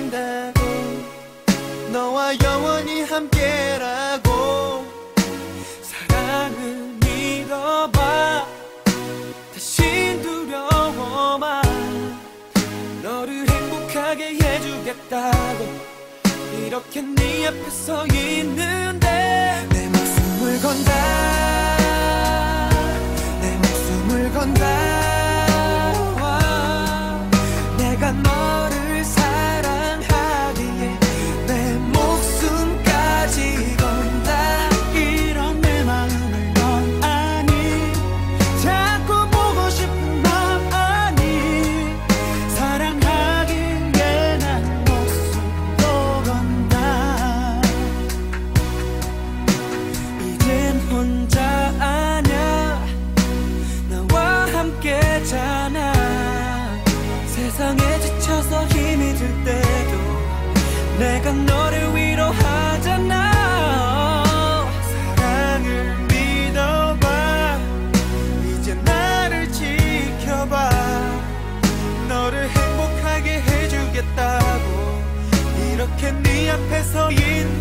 믿는다고, 너와 영원히 함께라고. 사랑을 믿어봐, 다신 두려워마. 너를 행복하게 해주겠다고, 이렇게 네 앞에 서 있는데. 내 목숨을 건다, 내 목숨을 건다. 내가 너를 사랑하기에 내 목숨까지 건다. 이런 내 마음을 넌 아니, 자꾸 보고 싶은 맘 아니. 사랑하기에 난 목숨도 건다. 이젠 혼자 아냐, 나와 함께잖아. 세상에 지쳐서 힘이 들 때도 내가 너를 위로하잖아. 사랑을 믿어봐, 이제 나를 지켜봐. 너를 행복하게 해주겠다고, 이렇게 네 앞에 서 있는